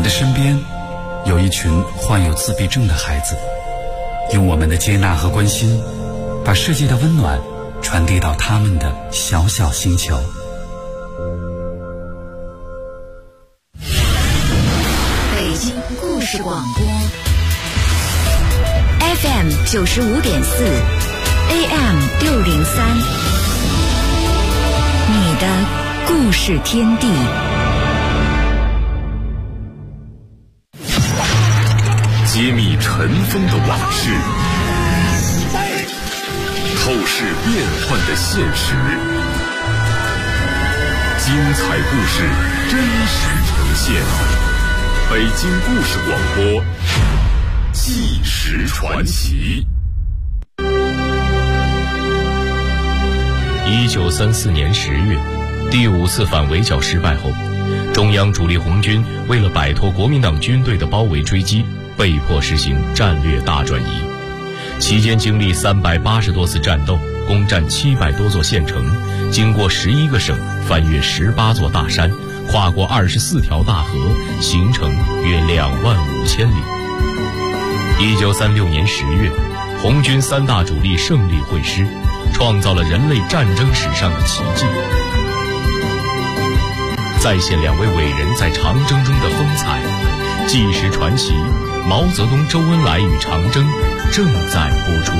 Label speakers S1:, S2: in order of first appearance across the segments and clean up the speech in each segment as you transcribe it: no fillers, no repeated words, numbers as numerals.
S1: 的身边有一群患有自闭症的孩子，用我们的接纳和关心，把世界的温暖传递到他们的小小星球。
S2: 北京故事广播 FM 95.4 AM 603，你的故事天地。
S3: 揭秘尘封的往事，透视变幻的现实，精彩故事真实呈现。北京故事广播，纪实传奇。
S4: 1934年10月，第5次反围剿失败后，中央主力红军为了摆脱国民党军队的包围追击，被迫实行战略大转移。期间经历380多次战斗，攻占700多座县城，经过11个省，翻越18座大山，跨过24条大河，行程约25000里。1936年10月，红军3大主力胜利会师，创造了人类战争史上的奇迹，再现2位伟人在长征中的风采。纪实传奇，毛泽东、周恩来与长征正在播出。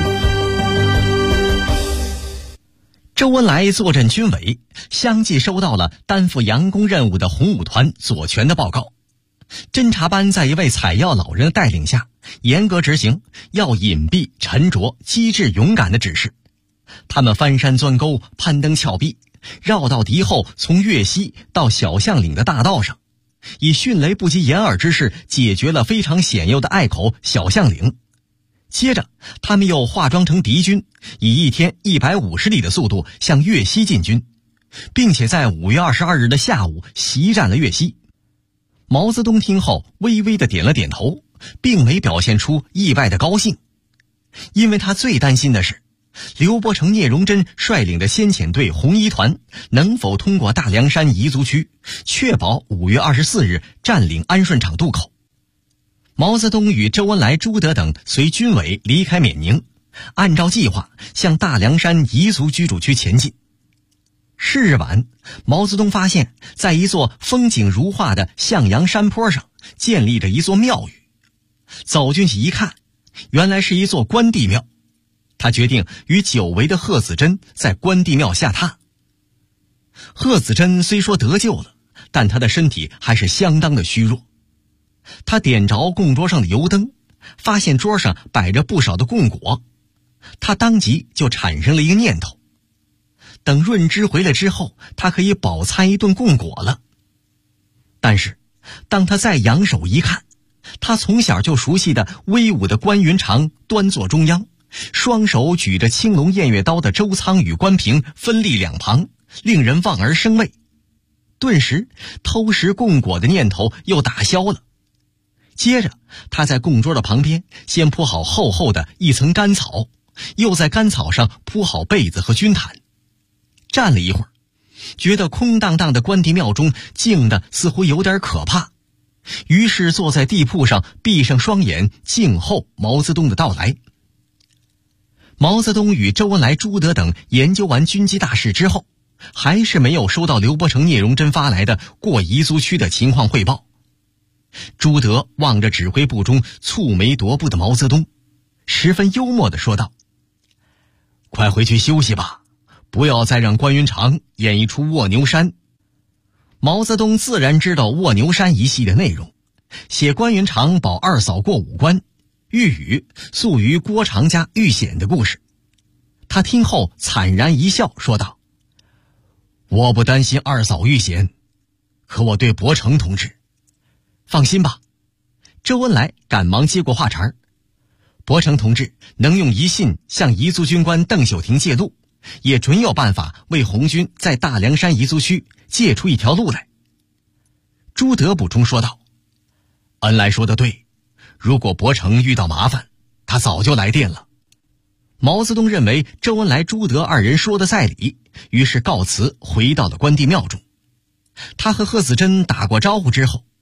S5: 周恩来坐镇军委，相继收到了担负佯攻任务的红五团左权的报告。侦察班在一位采药老人的带领下，严格执行要隐蔽、沉着、机智、勇敢的指示。他们翻山钻沟，攀登峭壁，绕到敌后从粤西到小巷岭的大道上，以迅雷不及掩耳之势解决了非常险要的隘口小巷岭。接着他们又化妆成敌军，以一天150里的速度向粤西进军，并且在5月22日的下午袭占了粤西。毛泽东听后微微地点了点头，并没表现出意外的高兴，因为他最担心的是刘伯承、聂荣臻率领的先遣队红一团能否通过大凉山彝族区，确保5月24日占领安顺场渡口。毛泽东与周恩来、朱德等随军委离开缅宁，按照计划向大凉山彝族居住区前进。是日晚，毛泽东发现在一座风景如画的向阳山坡上建立着一座庙宇，走进去一看，原来是一座关帝庙。他决定与久违的贺子珍在关帝庙下榻。贺子珍虽说得救了，但他的身体还是相当的虚弱。他点着供桌上的油灯，发现桌上摆着不少的供果，他当即就产生了一个念头，等润之回来之后，他可以饱餐一顿供果了。但是当他再仰首一看，他从小就熟悉的威武的关云长端坐中央，双手举着青龙偃月刀的周仓与关平分立两旁，令人望而生畏。顿时偷食供果的念头又打消了。接着他在供桌的旁边先铺好厚厚的一层干草，又在干草上铺好被子和军毯。站了一会儿，觉得空荡荡的关帝庙中静的似乎有点可怕，于是坐在地铺上闭上双眼，静候毛泽东的到来。毛泽东与周恩来、朱德等研究完军机大事之后，还是没有收到刘伯承、聂荣臻发来的过彝族区的情况汇报。朱德望着指挥部中蹙眉踱步的毛泽东，十分幽默地说道：“快回去休息吧，不要再让关云长演一出卧牛山。”毛泽东自然知道卧牛山一戏的内容，写关云长保二嫂过五关，喻语宿于郭长家遇险的故事。他听后惨然一笑，说道：“我不担心二嫂遇险，可我对伯承同志放心吧。”周恩来赶忙接过话茬：“伯承同志能用一信向彝族军官邓秀婷借路，也准有办法为红军在大凉山彝族区借出一条路来。”朱德补充说道：“恩来说得对，如果伯承遇到麻烦，他早就来电了。”毛泽东认为周恩来、朱德二人说的在理，于是告辞回到了关帝庙中。他和贺子珍打过招呼之后，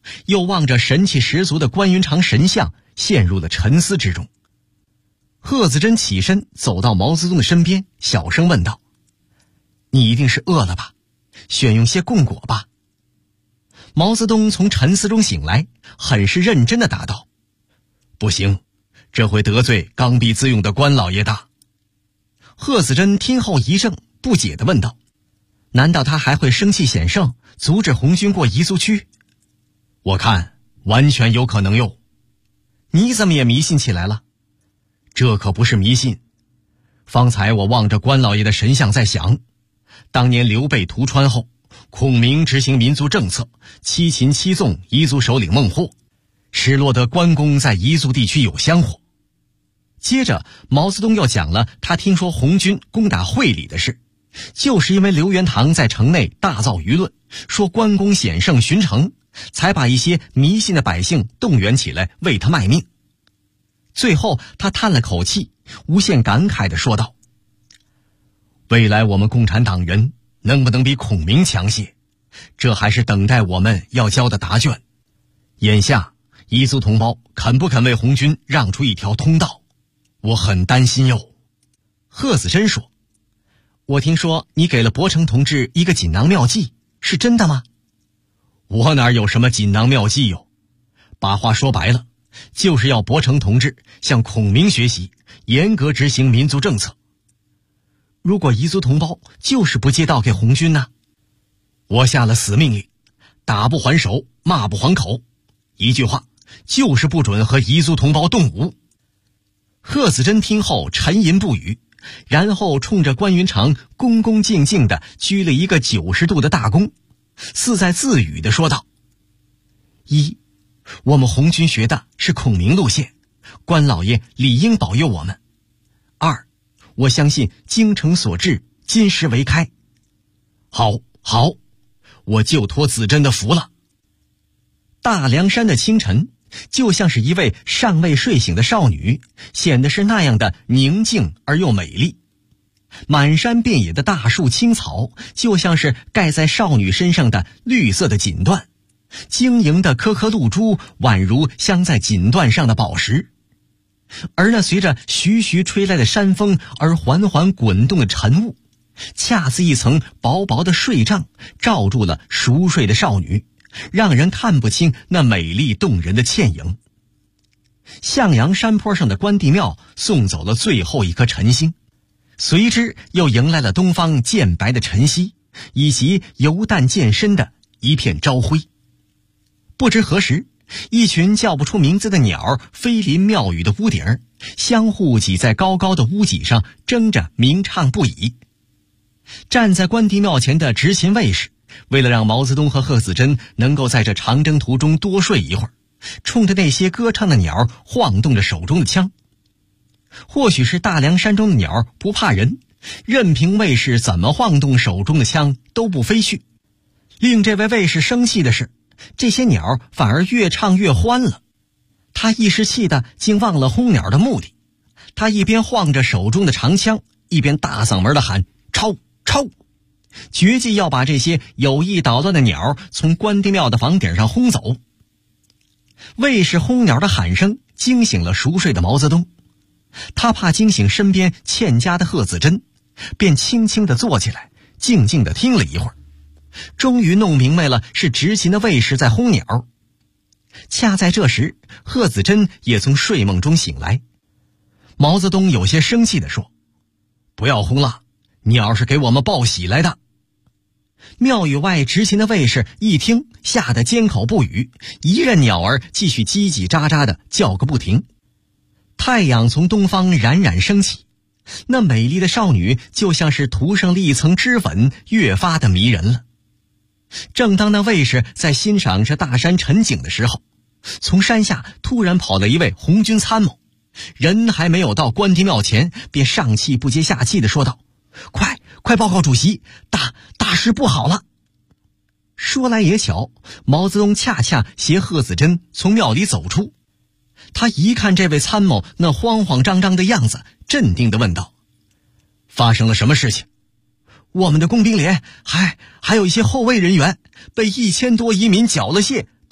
S5: 又望着神气十足的关云长神像，陷入了沉思之中。贺子珍起身走到毛泽东的身边，小声问道：“你一定是饿了吧？选用些供果吧。”毛泽东从沉思中醒来，很是认真地答道：“不行，这会得罪刚愎自用的关老爷大。”贺子珍听后一怔，不解地问道：“难道他还会生气显圣，阻止红军过彝族区？”“我看完全有可能哟。”“你怎么也迷信起来了？”“这可不是迷信。方才我望着关老爷的神像在想，当年刘备屠川后，孔明执行民族政策，七擒七纵彝族首领孟获，使落得关公在彝族地区有香火。”接着毛泽东又讲了他听说红军攻打会理的事，就是因为刘元堂在城内大造舆论，说关公险胜巡城，才把一些迷信的百姓动员起来为他卖命。最后他叹了口气，无限感慨地说道：“未来我们共产党人能不能比孔明强些，这还是等待我们要交的答卷。眼下彝族同胞肯不肯为红军让出一条通道，我很担心哟。”贺子珍说：“我听说你给了伯承同志一个锦囊妙计，是真的吗？”“我哪有什么锦囊妙计哟，把话说白了，就是要伯承同志向孔明学习，严格执行民族政策。如果彝族同胞就是不借道给红军呢？我下了死命令，打不还手，骂不还口，一句话，就是不准和彝族同胞动武。”贺子珍听后沉吟不语，然后冲着关云长恭恭敬敬地鞠了一个90度的大躬，似在自语地说道：“一，我们红军学的是孔明路线，关老爷理应保佑我们。二，我相信精诚所至，金石为开。好，我就托子珍的福了。”大凉山的清晨就像是一位尚未睡醒的少女，显得是那样的宁静而又美丽。满山遍野的大树青草就像是盖在少女身上的绿色的锦缎，晶莹的颗颗露珠宛如镶在锦缎上的宝石。而那随着徐徐吹来的山风而缓缓滚动的晨雾，恰似一层薄薄的睡帐，罩住了熟睡的少女，让人看不清那美丽动人的倩影。向阳山坡上的关帝庙送走了最后一颗晨星，随之又迎来了东方渐白的晨曦，以及由淡渐深的一片朝晖。不知何时，一群叫不出名字的鸟飞临庙宇的屋顶，相互挤在高高的屋脊上，争着鸣唱不已。站在关帝庙前的执勤卫士，为了让毛泽东和贺子珍能够在这长征途中多睡一会儿，冲着那些歌唱的鸟晃动着手中的枪。或许是大凉山中的鸟不怕人，任凭卫士怎么晃动手中的枪都不飞去。令这位卫士生气的是，这些鸟反而越唱越欢了。他一时气得竟忘了轰鸟的目的，他一边晃着手中的长枪，一边大嗓门地喊：“抄！抄！”决计要把这些有意捣乱的鸟从关帝庙的房顶上轰走。卫士轰鸟的喊声惊醒了熟睡的毛泽东，他怕惊醒身边欠佳的贺子珍，便轻轻地坐起来，静静地听了一会儿，终于弄明白了是执勤的卫士在轰鸟。恰在这时，贺子珍也从睡梦中醒来。毛泽东有些生气地说：“不要轰了，鸟是给我们报喜来的。”庙宇外执勤的卫士一听，吓得缄口不语，一任鸟儿继续叽叽喳喳地叫个不停。太阳从东方冉冉升起，那美丽的少女就像是涂上了一层脂粉，越发的迷人了。正当那卫士在欣赏这大山晨景的时候，从山下突然跑了一位红军参谋，人还没有到关帝庙前，便上气不接下气地说道：“快报告主席，大事不好了！”说来也巧，毛泽东恰恰携贺子珍从庙里走出。他一看这位参谋那慌慌张张的样子，镇定地问道：“发生了什么事情？”“我们的工兵连还有一些后卫人员被1000多移民缴了械，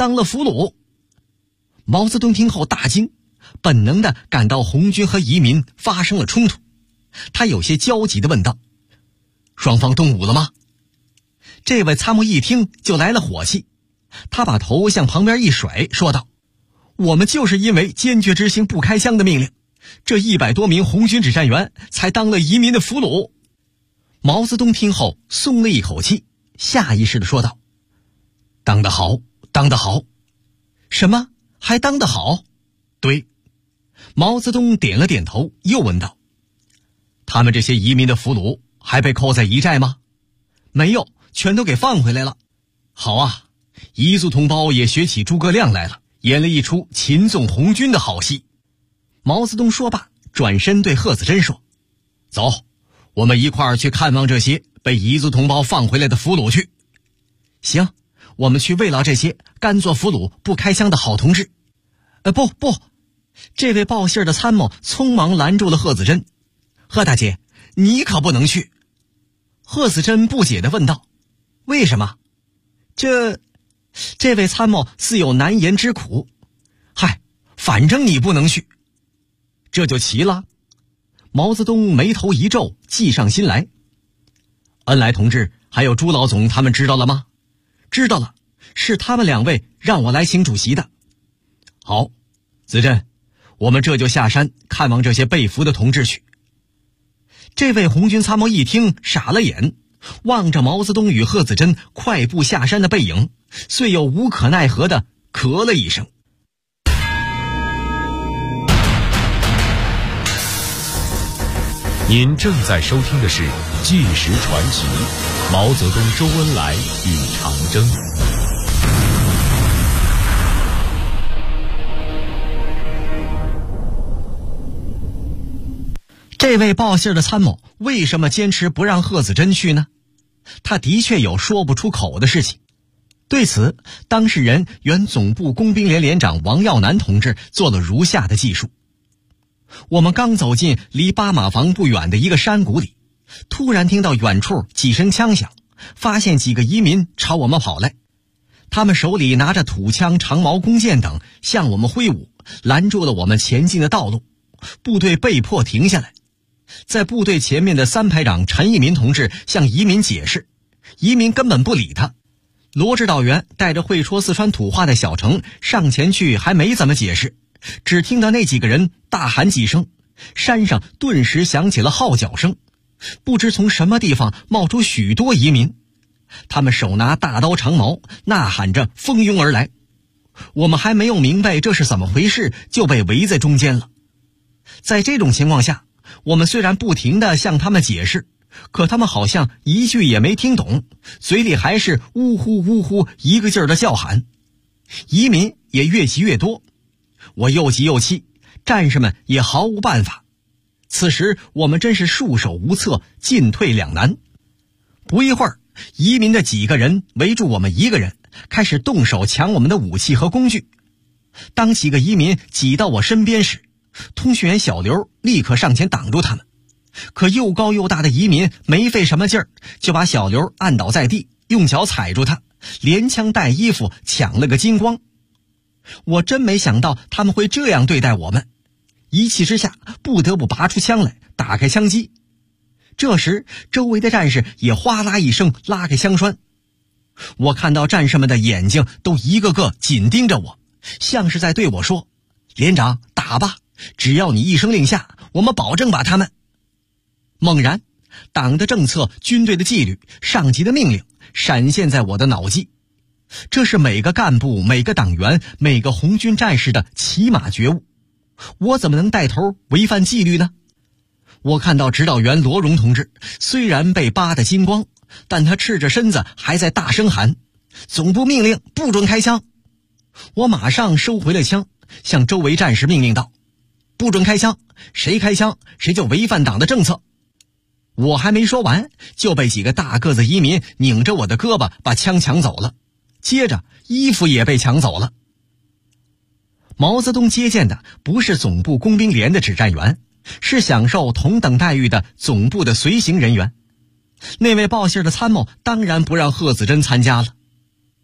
S5: 当了俘虏。毛泽东听后大惊，本能地感到红军和移民发生了冲突。他有些焦急地问道：双方动武了吗？这位参谋一听就来了火气，他把头向旁边一甩，说道：我们就是因为坚决执行不开枪的命令，这100多名红军指战员才当了移民的俘虏。毛泽东听后松了一口气，下意识地说道：当得好，当得好。什么？还当得好？对。毛泽东点了点头，又问道：他们这些移民的俘虏还被扣在彝寨吗？没有，全都给放回来了。好啊，彝族同胞也学起诸葛亮来了，演了一出擒纵红军的好戏。毛泽东说罢，转身对贺子珍说：走，我们一块儿去看望这些被彝族同胞放回来的俘虏去。行，我们去慰劳这些甘做俘虏不开枪的好同志。不，这位报信的参谋匆忙拦住了贺子珍。贺大姐，你可不能去。贺子珍不解地问道：为什么？这位参谋似有难言之苦。嗨，反正你不能去。这就奇了。毛泽东眉头一皱，计上心来。恩来同志还有朱老总他们知道了吗？知道了，是他们2位让我来请主席的。好，子珍，我们这就下山看望这些被俘的同志去。这位红军参谋一听傻了眼，望着毛泽东与贺子珍快步下山的背影，遂又无可奈何地咳了一声。
S4: 您正在收听的是《纪实传奇》，毛泽东、周恩来与长征。
S5: 这位报信的参谋为什么坚持不让贺子珍去呢？他的确有说不出口的事情。对此，当事人原总部工兵连连长王耀南同志做了如下的记述：我们刚走进离8马房不远的一个山谷里，突然听到远处几声枪响，发现几个移民朝我们跑来，他们手里拿着土枪、长矛、弓箭等，向我们挥舞，拦住了我们前进的道路。部队被迫停下来。在部队前面的3排长陈一民同志向移民解释，移民根本不理他。罗指导员带着会说四川土话的小程上前去，还没怎么解释，只听到那几个人大喊几声，山上顿时响起了号角声，不知从什么地方冒出许多移民，他们手拿大刀长矛，呐喊着蜂拥而来。我们还没有明白这是怎么回事，就被围在中间了。在这种情况下，我们虽然不停地向他们解释，可他们好像一句也没听懂，嘴里还是呜呼呜呼一个劲儿的叫喊。移民也越积越多，我又急又气，战士们也毫无办法。此时我们真是束手无策，进退两难。不一会儿，移民的几个人围住我们一个人，开始动手抢我们的武器和工具。当几个移民挤到我身边时，通讯员小刘立刻上前挡住他们，可又高又大的移民没费什么劲儿，就把小刘按倒在地，用脚踩住他，连枪带衣服抢了个精光。我真没想到他们会这样对待我们，一气之下不得不拔出枪来，打开枪机。这时周围的战士也哗啦一声拉开枪栓，我看到战士们的眼睛都一个个紧盯着我，像是在对我说：连长，打吧，只要你一声令下，我们保证把他们。猛然，党的政策、军队的纪律、上级的命令闪现在我的脑际，这是每个干部、每个党员、每个红军战士的起码觉悟。我怎么能带头违反纪律呢？我看到指导员罗荣同志虽然被扒得精光，但他赤着身子还在大声喊：总部命令，不准开枪。我马上收回了枪，向周围战士命令道：不准开枪，谁开枪谁就违反党的政策。我还没说完，就被几个大个子移民拧着我的胳膊把枪抢走了，接着衣服也被抢走了。毛泽东接见的不是总部工兵连的指战员，是享受同等待遇的总部的随行人员。那位报信的参谋当然不让贺子珍参加了。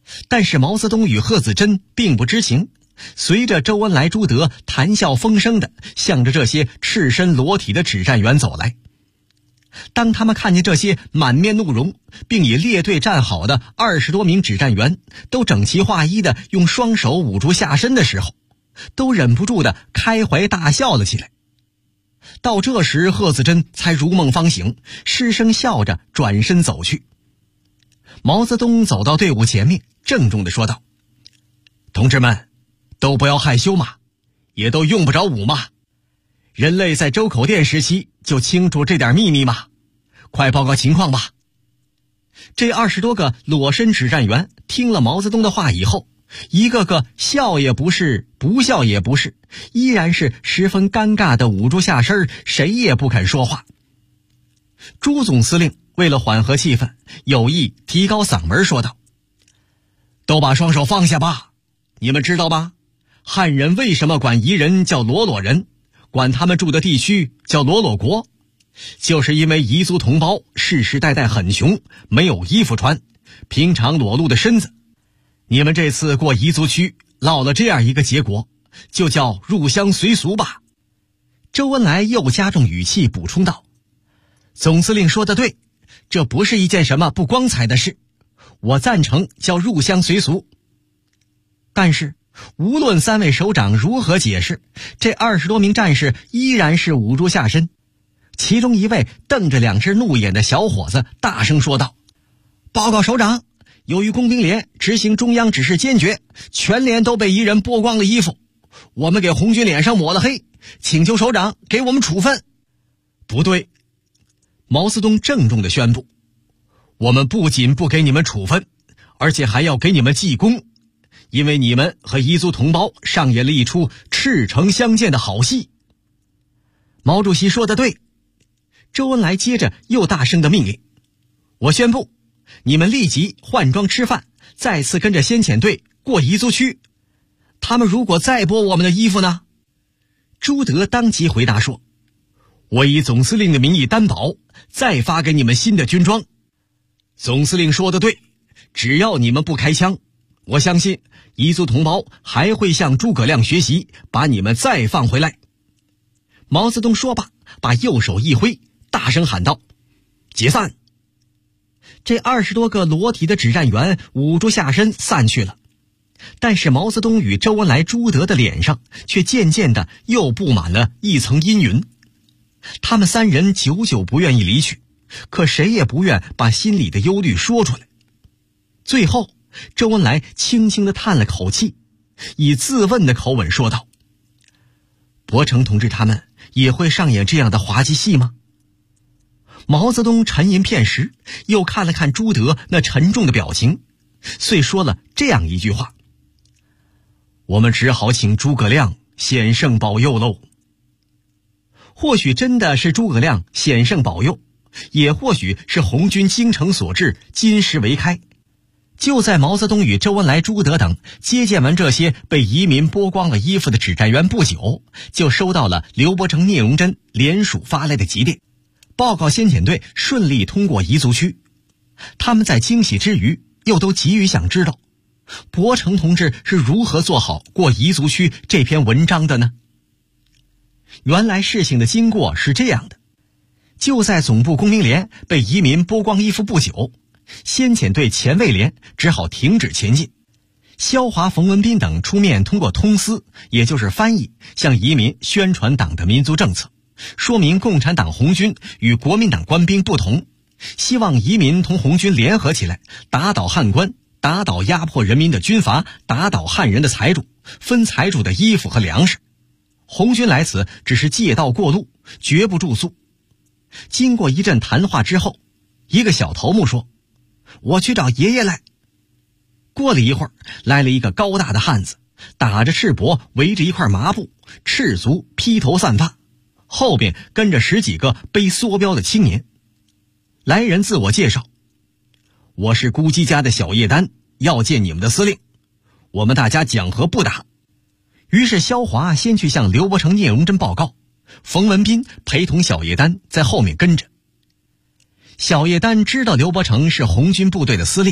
S5: 但是毛泽东与贺子珍并不知情，随着周恩来、朱德谈笑风生地向着这些赤身裸体的指战员走来。当他们看见这些满面怒容并已列队站好的20多名指战员都整齐划一地用双手捂住下身的时候，都忍不住地开怀大笑了起来。到这时，贺子珍才如梦方醒，失声笑着转身走去。毛泽东走到队伍前面，郑重地说道：“同志们，都不要害羞嘛，也都用不着武嘛。人类在周口店时期就清楚这点秘密嘛，快报告情况吧。”这20多个裸身指战员听了毛泽东的话以后，一个个笑也不是，不笑也不是，依然是十分尴尬地捂住下身，谁也不肯说话。朱总司令为了缓和气氛，有意提高嗓门说道：“都把双手放下吧，你们知道吧？汉人为什么管彝人叫裸裸人，管他们住的地区叫裸裸国？就是因为彝族同胞世世代代很穷，没有衣服穿，平常裸露的身子。你们这次过彝族区落了这样一个结果，就叫入乡随俗吧。”周恩来又加重语气补充道：“总司令说得对，这不是一件什么不光彩的事，我赞成叫入乡随俗。”但是无论3位首长如何解释，这20多名战士依然是捂住下身。其中一位瞪着2只怒眼的小伙子大声说道：“报告首长，由于工兵连执行中央指示坚决，全连都被彝人剥光了衣服，我们给红军脸上抹了黑，请求首长给我们处分。”“不对！”毛泽东郑重地宣布，“我们不仅不给你们处分，而且还要给你们记功，因为你们和彝族同胞上演了一出赤诚相见的好戏。”毛主席说得对。周恩来接着又大声地命令：“我宣布，你们立即换装吃饭，再次跟着先遣队过彝族区。他们如果再剥我们的衣服呢？”朱德当即回答说：“我以总司令的名义担保，再发给你们新的军装。”总司令说得对，只要你们不开枪，我相信彝族同胞还会向诸葛亮学习，把你们再放回来。毛泽东说罢，把右手一挥，大声喊道：“解散！”这20多个裸体的指战员捂住下身散去了，但是毛泽东与周恩来、朱德的脸上却渐渐的又布满了一层阴云。他们3人久久不愿意离去，可谁也不愿把心里的忧虑说出来。最后，周恩来轻轻地叹了口气，以自问的口吻说道：“伯承同志他们也会上演这样的滑稽戏吗？”毛泽东沉吟片时，又看了看朱德那沉重的表情，遂说了这样一句话：“我们只好请诸葛亮显圣保佑喽。”或许真的是诸葛亮显圣保佑，也或许是红军精诚所至，金石为开。就在毛泽东与周恩来、朱德等接见完这些被移民剥光了衣服的指战员不久，就收到了刘伯承、聂荣臻联署发来的急电，报告先遣队顺利通过彝族区。他们在惊喜之余，又都急于想知道伯承同志是如何做好过彝族区这篇文章的呢？原来事情的经过是这样的：就在总部工兵连被移民剥光衣服不久，先遣队前卫连只好停止前进。萧华、冯文彬等出面通过通司，也就是翻译，向移民宣传党的民族政策，说明共产党红军与国民党官兵不同，希望移民同红军联合起来，打倒汉官，打倒压迫人民的军阀，打倒汉人的财主，分财主的衣服和粮食。红军来此只是借道过路，绝不住宿。经过一阵谈话之后，一个小头目说：“我去找爷爷来。”过了一会儿，来了一个高大的汉子，打着赤膊，围着一块麻布，赤足披头散发，后边跟着10几个背梭镖的青年。来人自我介绍：“我是姑姬家的小叶丹，要见你们的司令。我们大家讲和不打。”于是萧华先去向刘伯承、聂荣臻报告，冯文彬陪同小叶丹在后面跟着。小叶丹知道刘伯承是红军部队的司令，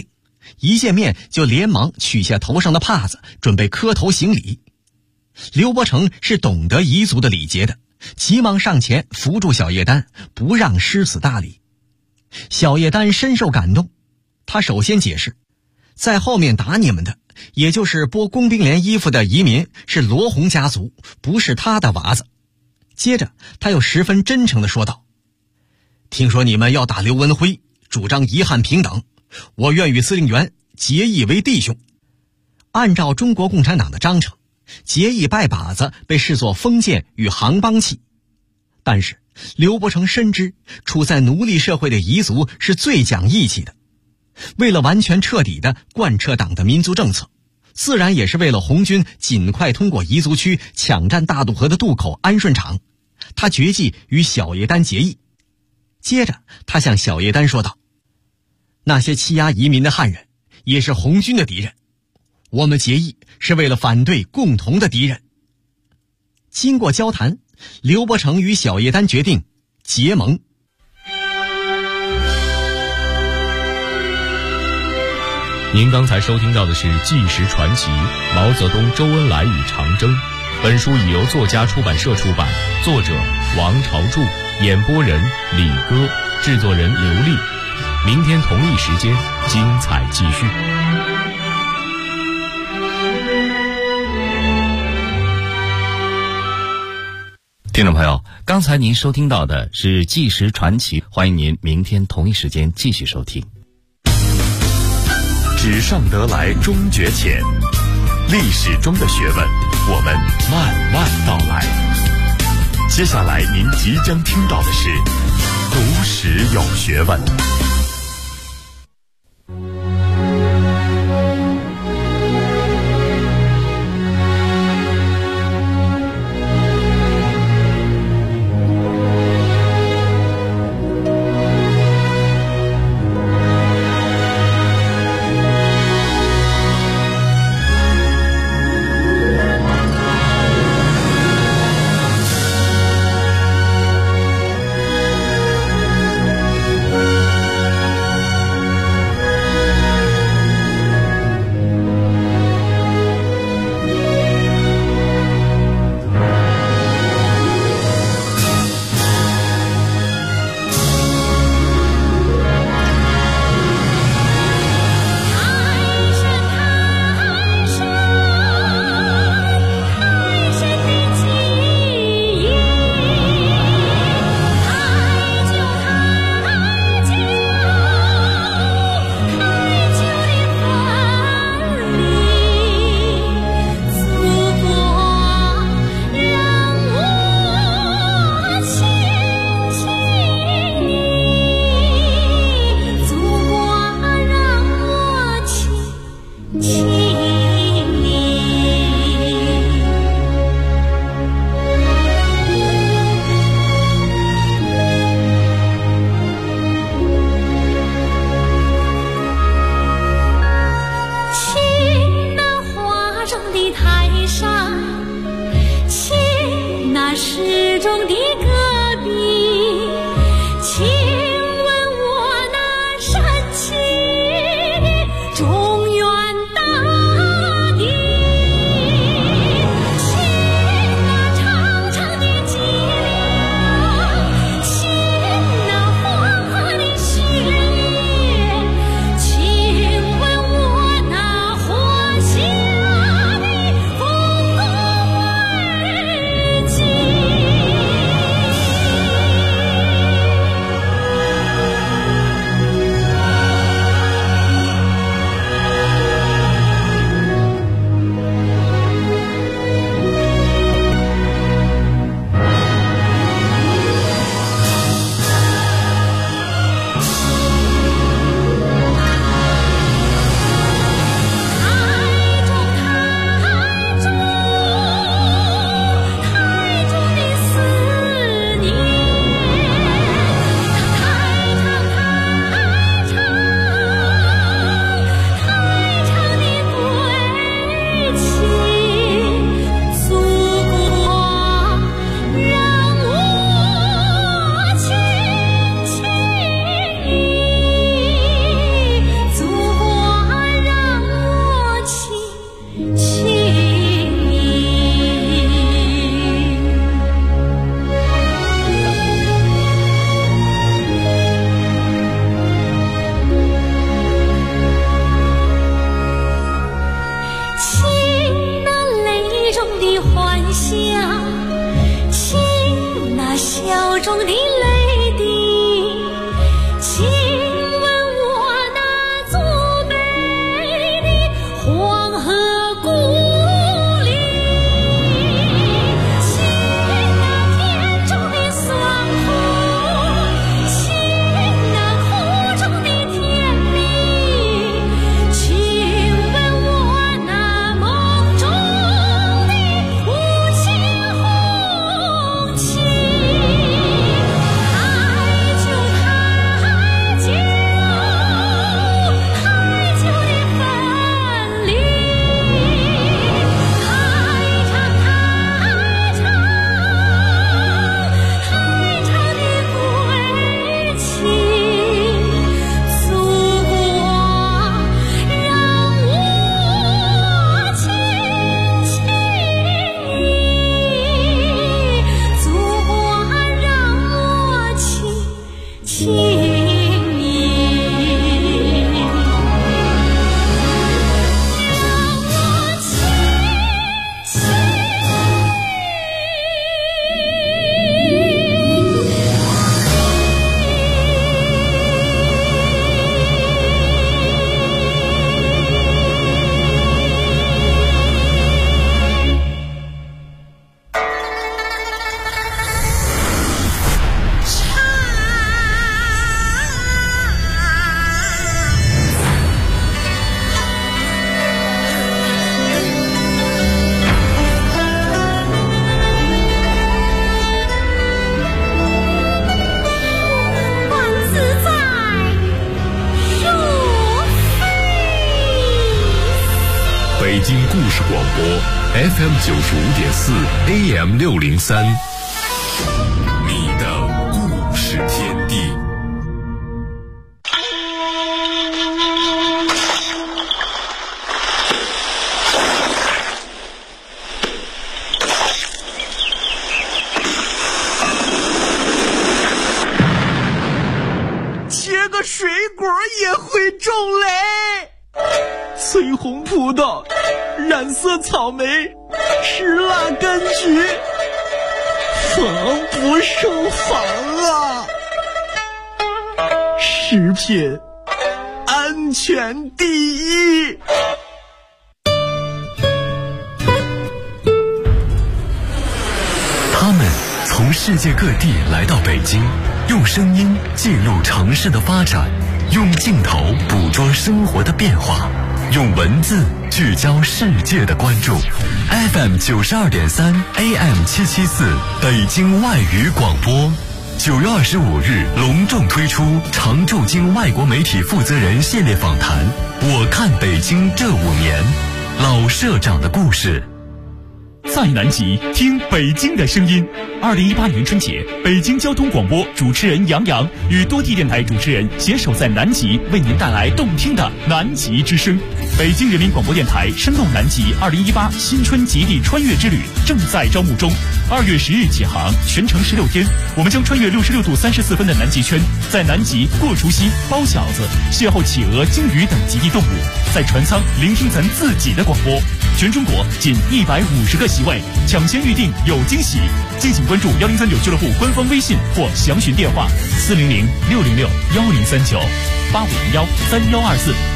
S5: 一见面就连忙取下头上的帕子，准备磕头行礼。刘伯承是懂得彝族的礼节的，急忙上前扶住小叶丹，不让失此大礼。小叶丹深受感动，他首先解释，在后面打你们的，也就是剥工兵连衣服的移民是罗洪家族，不是他的娃子。接着他又十分真诚地说道，听说你们要打刘文辉，主张遗汉平等，我愿与司令员结义为弟兄。按照中国共产党的章程，结义拜把子被视作封建与行帮器，但是刘伯承深知处在奴隶社会的彝族是最讲义气的，为了完全彻底地贯彻党的民族政策，自然也是为了红军尽快通过彝族区抢占大渡河的渡口安顺场，他决计与小叶丹结义。接着他向小叶丹说道，那些欺压移民的汉人也是红军的敌人，我们结义是为了反对共同的敌人。经过交谈，刘伯承与小叶丹决定结盟。
S4: 您刚才收听到的是《纪实传奇：毛泽东、周恩来与长征》。本书已由作家出版社出版，作者王朝柱，演播人李歌，制作人刘丽。明天同一时间，精彩继续。
S6: 听众朋友，刚才您收听到的是《纪实传奇》，欢迎您明天同一时间继续收听。
S3: 纸上得来终觉浅，历史中的学问，我们慢慢道来。接下来您即将听到的是读史有学问。
S7: 中的泪滴，亲吻我那祖辈的黄河故里，亲那田中的酸苦，亲那苦中的甜蜜，亲吻我那梦中的无限红旗。太久太久，太久的分离，太长太长太长的归期，祖国让我轻轻忆，祖国让我轻轻忆，让我轻轻万自在若飞。
S3: 北京故事广播 FM 95.4 AM 603，你的故事天地。
S8: 切个水果也会种雷，翠红葡萄，染色草莓，石蜡柑橘，防不胜防啊！食品安全第一。
S3: 他们从世界各地来到北京，用声音记录城市的发展，用镜头捕捉生活的变化，用文字聚焦世界的关注。FM 92.3 AM 774北京外语广播，9月25日隆重推出常驻京外国媒体负责人系列访谈。我看北京这5年，老社长的故事。
S9: 在南极听北京的声音。2018年春节，北京交通广播主持人杨洋与多地电台主持人携手在南极，为您带来动听的南极之声。北京人民广播电台深动南极2018新春极地穿越之旅正在招募中，2月10日起航，全程16天，我们将穿越66度34分的南极圈，在南极过除夕、包饺子，邂逅企鹅、鲸鱼等极地动物，在船舱聆听咱自己的广播。全中国仅150个席位，抢先预定有惊喜，敬请关注1039俱乐部官方微信或详询电话400-606-1039 8501-3124。